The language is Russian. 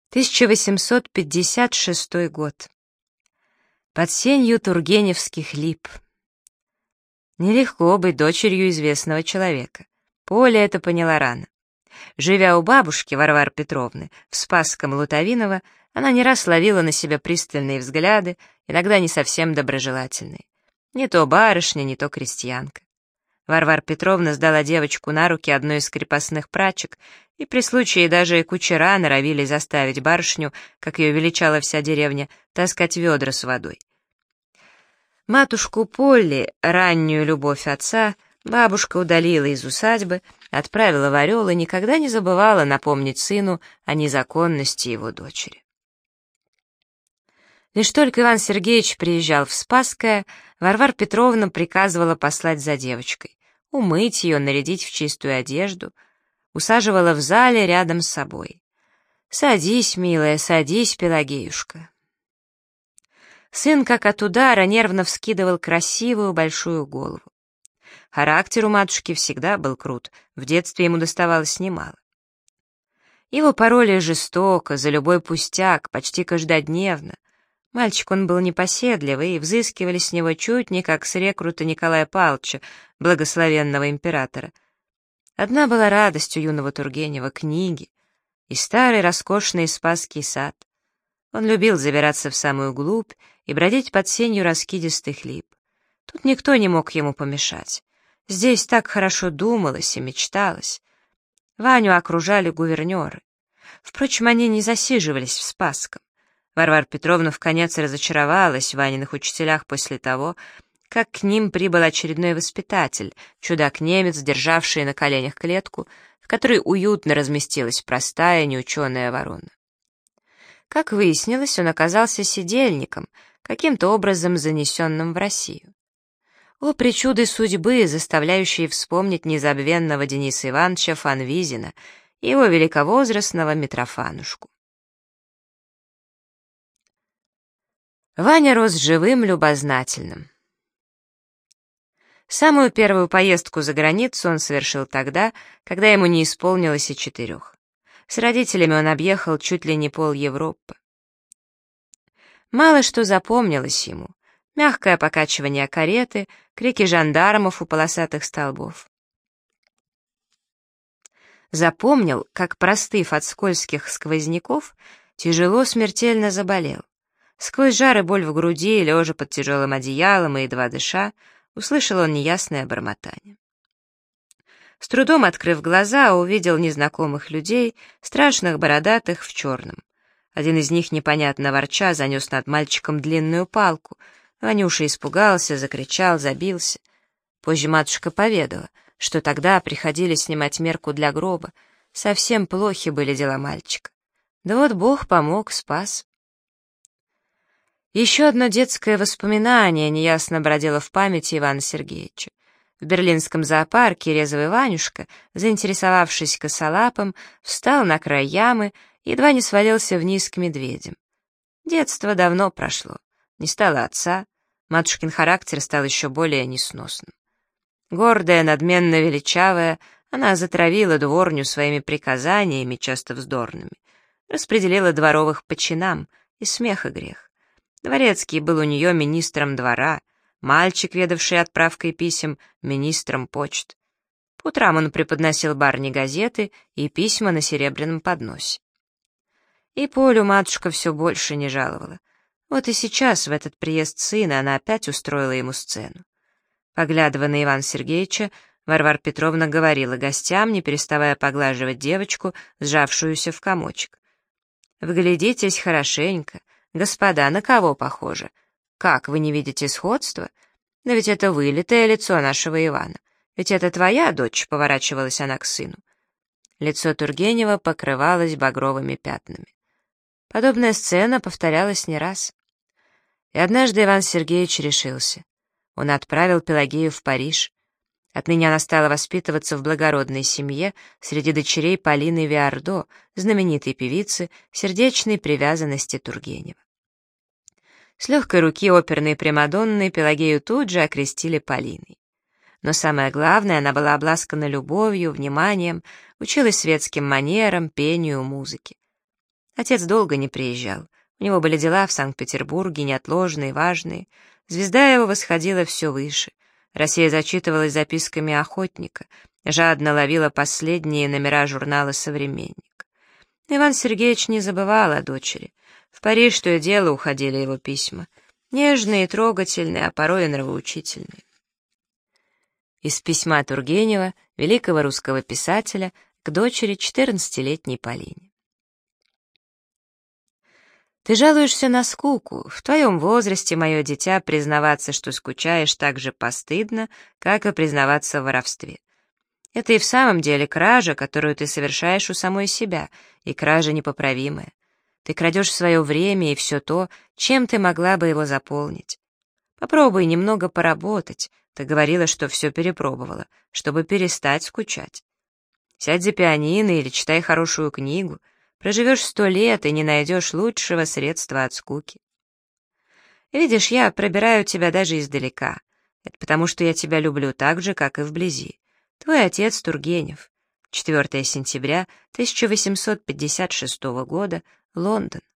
1856 год. Под сенью тургеневских лип. Нелегко быть дочерью известного человека. Поля это поняла рано. Живя у бабушки Варвары Петровны в Спасском Лутовиново, она не раз ловила на себя пристальные взгляды, иногда не совсем доброжелательные. Не то барышня, не то крестьянка. Варвара Петровна сдала девочку на руки одной из крепостных прачек, и при случае даже и кучера норовили заставить барышню, как ее величала вся деревня, таскать ведра с водой. Матушку Полли, раннюю любовь отца, бабушка удалила из усадьбы, отправила в Орел и никогда не забывала напомнить сыну о незаконности его дочери. Лишь только Иван Сергеевич приезжал в Спасское, Варвара Петровна приказывала послать за девочкой, умыть ее, нарядить в чистую одежду, усаживала в зале рядом с собой. «Садись, милая, садись, Пелагеюшка». Сын, как от удара, нервно вскидывал красивую большую голову. Характер у матушки всегда был крут, в детстве ему доставалось немало. Его пороли жестоко, за любой пустяк, почти каждодневно. Мальчик он был непоседливый, и взыскивали с него чуть не как с рекрута Николая Павловича, благословенного императора. Одна была радость у юного Тургенева — книги и старый роскошный Спасский сад. Он любил забираться в самую глубь и бродить под сенью раскидистых лип. Тут никто не мог ему помешать. Здесь так хорошо думалось и мечталось. Ваню окружали гувернеры. Впрочем, они не засиживались в Спасском. Варвара Петровна вконец разочаровалась в Ваниных учителях после того, как к ним прибыл очередной воспитатель, чудак-немец, державший на коленях клетку, в которой уютно разместилась простая неученая ворона. Как выяснилось, он оказался сидельником, каким-то образом занесенным в Россию. О, причуды судьбы, заставляющие вспомнить незабвенного Дениса Ивановича Фанвизина и его великовозрастного Митрофанушку. Ваня рос живым, любознательным. Самую первую поездку за границу он совершил тогда, когда ему не исполнилось и 4. С родителями он объехал чуть ли не пол Европы. Мало что запомнилось ему. Мягкое покачивание кареты, крики жандармов у полосатых столбов. Запомнил, как, простыв от скользких сквозняков, тяжело смертельно заболел. Сквозь жар и боль в груди, лежа под тяжелым одеялом и едва дыша, услышал он неясное бормотание. С трудом открыв глаза, увидел незнакомых людей, страшных бородатых в черном. Один из них, непонятно ворча, занес над мальчиком длинную палку. Ванюша испугался, закричал, забился. Позже матушка поведала, что тогда приходили снимать мерку для гроба. Совсем плохи были дела мальчика. Да вот Бог помог, спас. Еще одно детское воспоминание неясно бродило в памяти Ивана Сергеевича. В берлинском зоопарке резвый Ванюшка, заинтересовавшись косолапым, встал на край ямы и едва не свалился вниз к медведям. Детство давно прошло, не стало отца, матушкин характер стал еще более несносным. Гордая, надменно величавая, она затравила дворню своими приказаниями, часто вздорными, распределила дворовых по чинам, и смех и грех. Дворецкий был у нее министром двора, мальчик, ведавший отправкой писем, министром почт. По утрам он преподносил барыне газеты и письма на серебряном подносе. И Полю матушка все больше не жаловала. Вот и сейчас, в этот приезд сына, она опять устроила ему сцену. Поглядывая на Ивана Сергеевича, Варвара Петровна говорила гостям, не переставая поглаживать девочку, сжавшуюся в комочек. «Вглядитесь хорошенько. Господа, на кого похоже? Как, вы не видите сходства? Да ведь это вылитое лицо нашего Ивана. Ведь это твоя дочь», — поворачивалась она к сыну. Лицо Тургенева покрывалось багровыми пятнами. Подобная сцена повторялась не раз. И однажды Иван Сергеевич решился. Он отправил Пелагею в Париж. Отныне она стала воспитываться в благородной семье среди дочерей Полины Виардо, знаменитой певицы, сердечной привязанности Тургенева. С легкой руки оперной примадонны Пелагею тут же окрестили Полиной. Но самое главное, она была обласкана любовью, вниманием, училась светским манерам, пению, музыке. Отец долго не приезжал. У него были дела в Санкт-Петербурге, неотложные, важные. Звезда его восходила все выше. Россия зачитывалась записками охотника, жадно ловила последние номера журнала «Современник». Иван Сергеевич не забывал о дочери. В Париж то и дело уходили его письма. Нежные и трогательные, а порой и нравоучительные. Из письма Тургенева, великого русского писателя, к дочери 14-летней Полине. «Ты жалуешься на скуку. В твоем возрасте, мое дитя, признаваться, что скучаешь, так же постыдно, как и признаваться в воровстве. Это и в самом деле кража, которую ты совершаешь у самой себя, и кража непоправимая. Ты крадешь свое время и все то, чем ты могла бы его заполнить. Попробуй немного поработать, ты говорила, что все перепробовала, чтобы перестать скучать. Сядь за пианино или читай хорошую книгу, проживешь 100 лет и не найдешь лучшего средства от скуки. Видишь, я пробираю тебя даже издалека. Это потому, что я тебя люблю так же, как и вблизи. Твой отец Тургенев. 4 сентября 1856 года, Лондон.